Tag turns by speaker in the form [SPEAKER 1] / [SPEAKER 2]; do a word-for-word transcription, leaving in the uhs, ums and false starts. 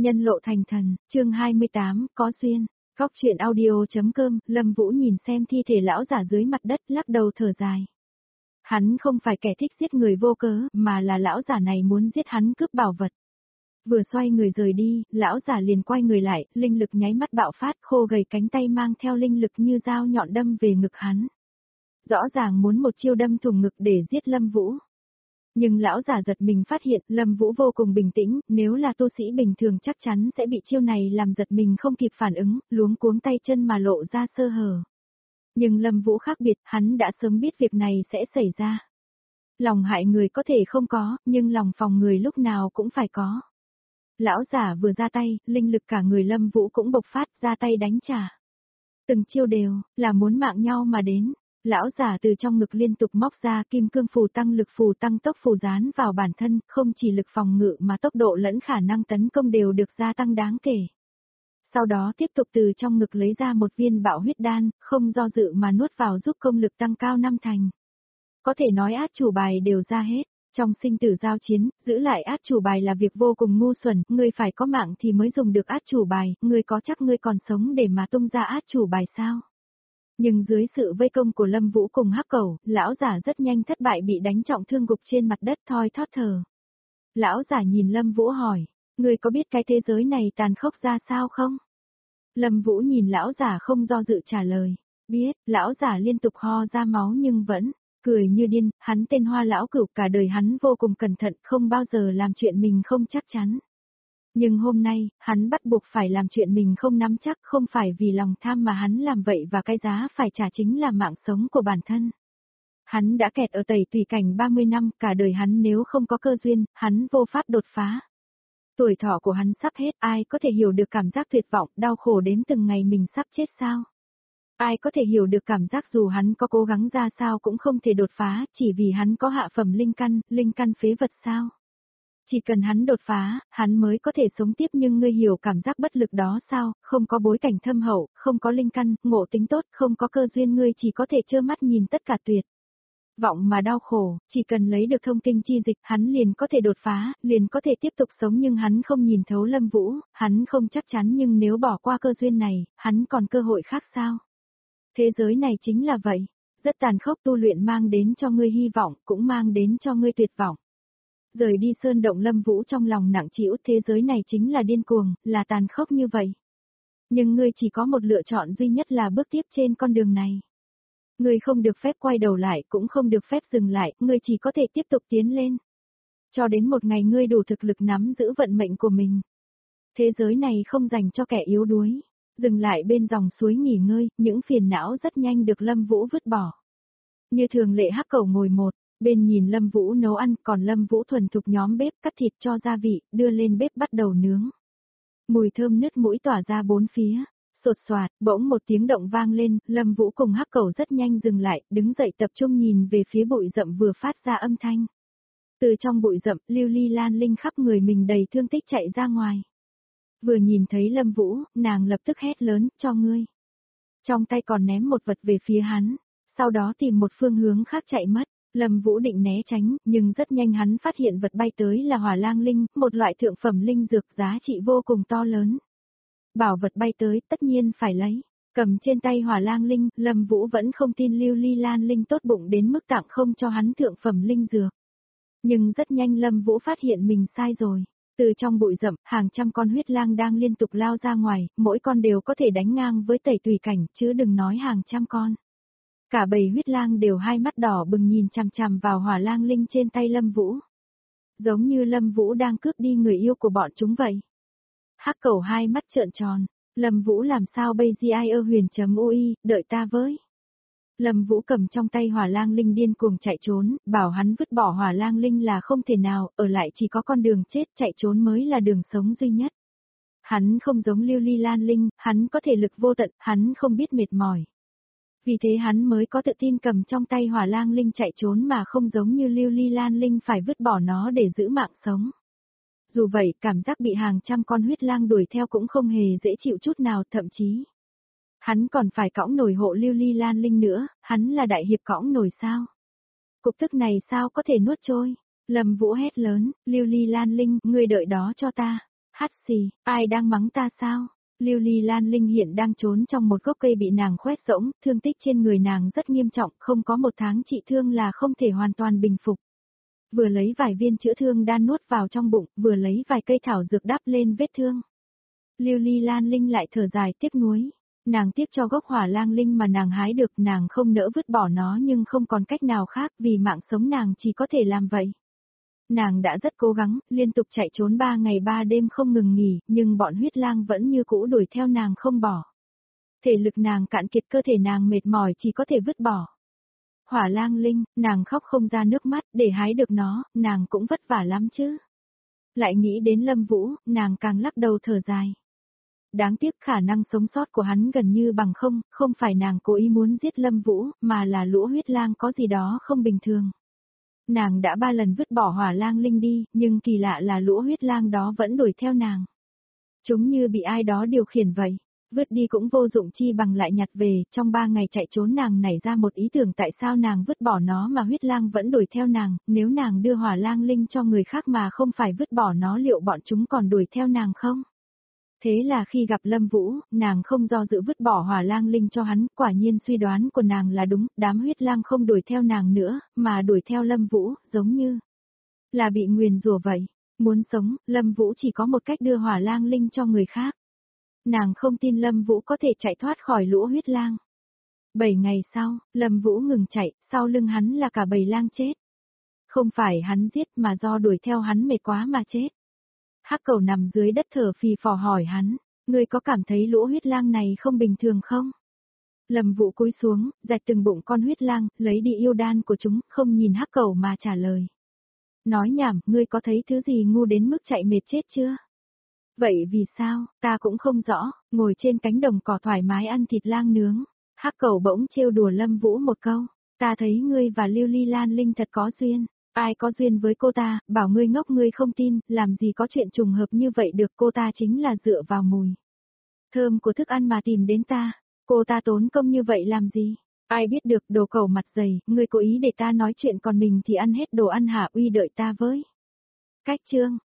[SPEAKER 1] Nhân lộ thành thần, chương hai mươi tám, có duyên. Góc chuyện audio.com, Lâm Vũ nhìn xem thi thể lão giả dưới mặt đất, lắc đầu thở dài. Hắn không phải kẻ thích giết người vô cớ, mà là lão giả này muốn giết hắn cướp bảo vật. Vừa xoay người rời đi, lão giả liền quay người lại, linh lực nháy mắt bạo phát, khô gầy cánh tay mang theo linh lực như dao nhọn đâm về ngực hắn. Rõ ràng muốn một chiêu đâm thủng ngực để giết Lâm Vũ. Nhưng lão giả giật mình phát hiện Lâm Vũ vô cùng bình tĩnh, nếu là tu sĩ bình thường chắc chắn sẽ bị chiêu này làm giật mình không kịp phản ứng, luống cuống tay chân mà lộ ra sơ hở. Nhưng Lâm Vũ khác biệt, hắn đã sớm biết việc này sẽ xảy ra. Lòng hại người có thể không có, nhưng lòng phòng người lúc nào cũng phải có. Lão giả vừa ra tay, linh lực cả người Lâm Vũ cũng bộc phát ra tay đánh trả. Từng chiêu đều, là muốn mạng nhau mà đến. Lão giả từ trong ngực liên tục móc ra kim cương phù tăng lực phù tăng tốc phù dán vào bản thân, không chỉ lực phòng ngự mà tốc độ lẫn khả năng tấn công đều được gia tăng đáng kể. Sau đó tiếp tục từ trong ngực lấy ra một viên bạo huyết đan, không do dự mà nuốt vào giúp công lực tăng cao năm thành. Có thể nói át chủ bài đều ra hết. Trong sinh tử giao chiến, giữ lại át chủ bài là việc vô cùng ngu xuẩn, ngươi phải có mạng thì mới dùng được át chủ bài, ngươi có chắc ngươi còn sống để mà tung ra át chủ bài sao? Nhưng dưới sự vây công của Lâm Vũ cùng Hắc Cẩu, lão giả rất nhanh thất bại bị đánh trọng thương gục trên mặt đất thoi thóp thở. Lão giả nhìn Lâm Vũ hỏi, ngươi có biết cái thế giới này tàn khốc ra sao không? Lâm Vũ nhìn lão giả không do dự trả lời, biết, lão giả liên tục ho ra máu nhưng vẫn cười như điên, hắn tên Hoa lão cửu, cả đời hắn vô cùng cẩn thận, không bao giờ làm chuyện mình không chắc chắn. Nhưng hôm nay, hắn bắt buộc phải làm chuyện mình không nắm chắc, không phải vì lòng tham mà hắn làm vậy và cái giá phải trả chính là mạng sống của bản thân. Hắn đã kẹt ở Tẩy Tùy Cảnh ba mươi năm, cả đời hắn nếu không có cơ duyên, hắn vô pháp đột phá. Tuổi thọ của hắn sắp hết, ai có thể hiểu được cảm giác tuyệt vọng, đau khổ đến từng ngày mình sắp chết sao? Ai có thể hiểu được cảm giác dù hắn có cố gắng ra sao cũng không thể đột phá, chỉ vì hắn có hạ phẩm linh căn, linh căn phế vật sao? Chỉ cần hắn đột phá, hắn mới có thể sống tiếp, nhưng ngươi hiểu cảm giác bất lực đó sao, không có bối cảnh thâm hậu, không có linh căn, ngộ tính tốt, không có cơ duyên, ngươi chỉ có thể trơ mắt nhìn tất cả tuyệt vọng mà đau khổ, chỉ cần lấy được thông kinh chi dịch, hắn liền có thể đột phá, liền có thể tiếp tục sống, nhưng hắn không nhìn thấu Lâm Vũ, hắn không chắc chắn, nhưng nếu bỏ qua cơ duyên này, hắn còn cơ hội khác sao? Thế giới này chính là vậy, rất tàn khốc, tu luyện mang đến cho ngươi hy vọng, cũng mang đến cho ngươi tuyệt vọng. Rời đi sơn động Lâm Vũ trong lòng nặng trĩu, thế giới này chính là điên cuồng, là tàn khốc như vậy. Nhưng ngươi chỉ có một lựa chọn duy nhất là bước tiếp trên con đường này. Ngươi không được phép quay đầu lại, cũng không được phép dừng lại, ngươi chỉ có thể tiếp tục tiến lên. Cho đến một ngày ngươi đủ thực lực nắm giữ vận mệnh của mình. Thế giới này không dành cho kẻ yếu đuối. Dừng lại bên dòng suối nghỉ ngơi, những phiền não rất nhanh được Lâm Vũ vứt bỏ. Như thường lệ Hắc Cẩu ngồi một bên nhìn Lâm Vũ nấu ăn, còn Lâm Vũ thuần thục nhóm bếp, cắt thịt cho gia vị, đưa lên bếp bắt đầu nướng. Mùi thơm nứt mũi tỏa ra bốn phía. Sột soạt, bỗng một tiếng động vang lên, Lâm Vũ cùng Hắc Cẩu rất nhanh dừng lại, đứng dậy tập trung nhìn về phía bụi rậm vừa phát ra âm thanh. Từ trong bụi rậm, lưu ly lan linh khắp người mình đầy thương tích chạy ra ngoài. Vừa nhìn thấy Lâm Vũ, nàng lập tức hét lớn, cho ngươi. Trong tay còn ném một vật về phía hắn, sau đó tìm một phương hướng khác chạy mất. Lâm Vũ định né tránh, nhưng rất nhanh hắn phát hiện vật bay tới là hỏa lang linh, một loại thượng phẩm linh dược giá trị vô cùng to lớn. Bảo vật bay tới, tất nhiên phải lấy. Cầm trên tay hỏa lang linh, Lâm Vũ vẫn không tin lưu ly lan linh tốt bụng đến mức tặng không cho hắn thượng phẩm linh dược. Nhưng rất nhanh Lâm Vũ phát hiện mình sai rồi. Từ trong bụi rậm, hàng trăm con huyết lang đang liên tục lao ra ngoài, mỗi con đều có thể đánh ngang với Tẩy Tùy Cảnh, chứ đừng nói hàng trăm con. Cả bầy huyết lang đều hai mắt đỏ bừng nhìn chằm chằm vào hỏa lang linh trên tay Lâm Vũ. Giống như Lâm Vũ đang cướp đi người yêu của bọn chúng vậy. Hắc Cẩu hai mắt trợn tròn, Lâm Vũ làm sao bây giờ huyền.ui, đợi ta với. Lâm Vũ cầm trong tay hỏa lang linh điên cuồng chạy trốn, bảo hắn vứt bỏ hỏa lang linh là không thể nào, ở lại chỉ có con đường chết, chạy trốn mới là đường sống duy nhất. Hắn không giống lưu ly lan linh, hắn có thể lực vô tận, hắn không biết mệt mỏi. Vì thế hắn mới có tự tin cầm trong tay hỏa lang linh chạy trốn mà không giống như lưu ly lan linh phải vứt bỏ nó để giữ mạng sống. Dù vậy, cảm giác bị hàng trăm con huyết lang đuổi theo cũng không hề dễ chịu chút nào, thậm chí. Hắn còn phải cõng nổi hộ lưu ly lan linh nữa, hắn là đại hiệp cõng nổi sao? Cục tức này sao có thể nuốt trôi? Lâm Vũ hét lớn, lưu ly lan linh, ngươi đợi đó cho ta. Hắt xì, ai đang mắng ta sao? Lưu Ly Lan Linh hiện đang trốn trong một gốc cây bị nàng khoét rỗng, thương tích trên người nàng rất nghiêm trọng, không có một tháng trị thương là không thể hoàn toàn bình phục. Vừa lấy vài viên chữa thương đan nuốt vào trong bụng, vừa lấy vài cây thảo dược đắp lên vết thương. Lưu Ly Lan Linh lại thở dài tiếc nuối. Nàng tiếc cho gốc hỏa lang linh mà nàng hái được, nàng không nỡ vứt bỏ nó nhưng không còn cách nào khác vì mạng sống nàng chỉ có thể làm vậy. Nàng đã rất cố gắng, liên tục chạy trốn ba ngày ba đêm không ngừng nghỉ, nhưng bọn huyết lang vẫn như cũ đuổi theo nàng không bỏ. Thể lực nàng cạn kiệt, cơ thể nàng mệt mỏi chỉ có thể vứt bỏ. Hỏa lang linh, nàng khóc không ra nước mắt, để hái được nó, nàng cũng vất vả lắm chứ. Lại nghĩ đến Lâm Vũ, nàng càng lắc đầu thở dài. Đáng tiếc khả năng sống sót của hắn gần như bằng không, không phải nàng cố ý muốn giết Lâm Vũ, mà là lũ huyết lang có gì đó không bình thường. Nàng đã ba lần vứt bỏ hỏa lang linh đi, nhưng kỳ lạ là lũ huyết lang đó vẫn đuổi theo nàng. Chúng như bị ai đó điều khiển vậy. Vứt đi cũng vô dụng chi bằng lại nhặt về, trong ba ngày chạy trốn nàng nảy ra một ý tưởng tại sao nàng vứt bỏ nó mà huyết lang vẫn đuổi theo nàng, nếu nàng đưa hỏa lang linh cho người khác mà không phải vứt bỏ nó liệu bọn chúng còn đuổi theo nàng không? Thế là khi gặp Lâm Vũ, nàng không do dự vứt bỏ hỏa lang linh cho hắn, quả nhiên suy đoán của nàng là đúng, đám huyết lang không đuổi theo nàng nữa, mà đuổi theo Lâm Vũ, giống như là bị nguyền rủa vậy. Muốn sống, Lâm Vũ chỉ có một cách đưa hỏa lang linh cho người khác. Nàng không tin Lâm Vũ có thể chạy thoát khỏi lũ huyết lang. Bảy ngày sau, Lâm Vũ ngừng chạy, sau lưng hắn là cả bầy lang chết. Không phải hắn giết mà do đuổi theo hắn mệt quá mà chết. Hắc Cẩu nằm dưới đất thở phì phò hỏi hắn, ngươi có cảm thấy lũ huyết lang này không bình thường không? Lâm Vũ cúi xuống, rạch từng bụng con huyết lang, lấy đi yêu đan của chúng, không nhìn Hắc Cẩu mà trả lời. Nói nhảm, ngươi có thấy thứ gì ngu đến mức chạy mệt chết chưa? Vậy vì sao, ta cũng không rõ, ngồi trên cánh đồng cỏ thoải mái ăn thịt lang nướng. Hắc Cẩu bỗng trêu đùa Lâm Vũ một câu, ta thấy ngươi và Lưu Ly Lan Linh thật có duyên. Ai có duyên với cô ta, bảo ngươi ngốc ngươi không tin, làm gì có chuyện trùng hợp như vậy được, cô ta chính là dựa vào mùi thơm của thức ăn mà tìm đến ta. Cô ta tốn công như vậy làm gì? Ai biết được, đồ cẩu mặt dày, ngươi cố ý để ta nói chuyện còn mình thì ăn hết đồ ăn hả, uy đợi ta với. Cách chương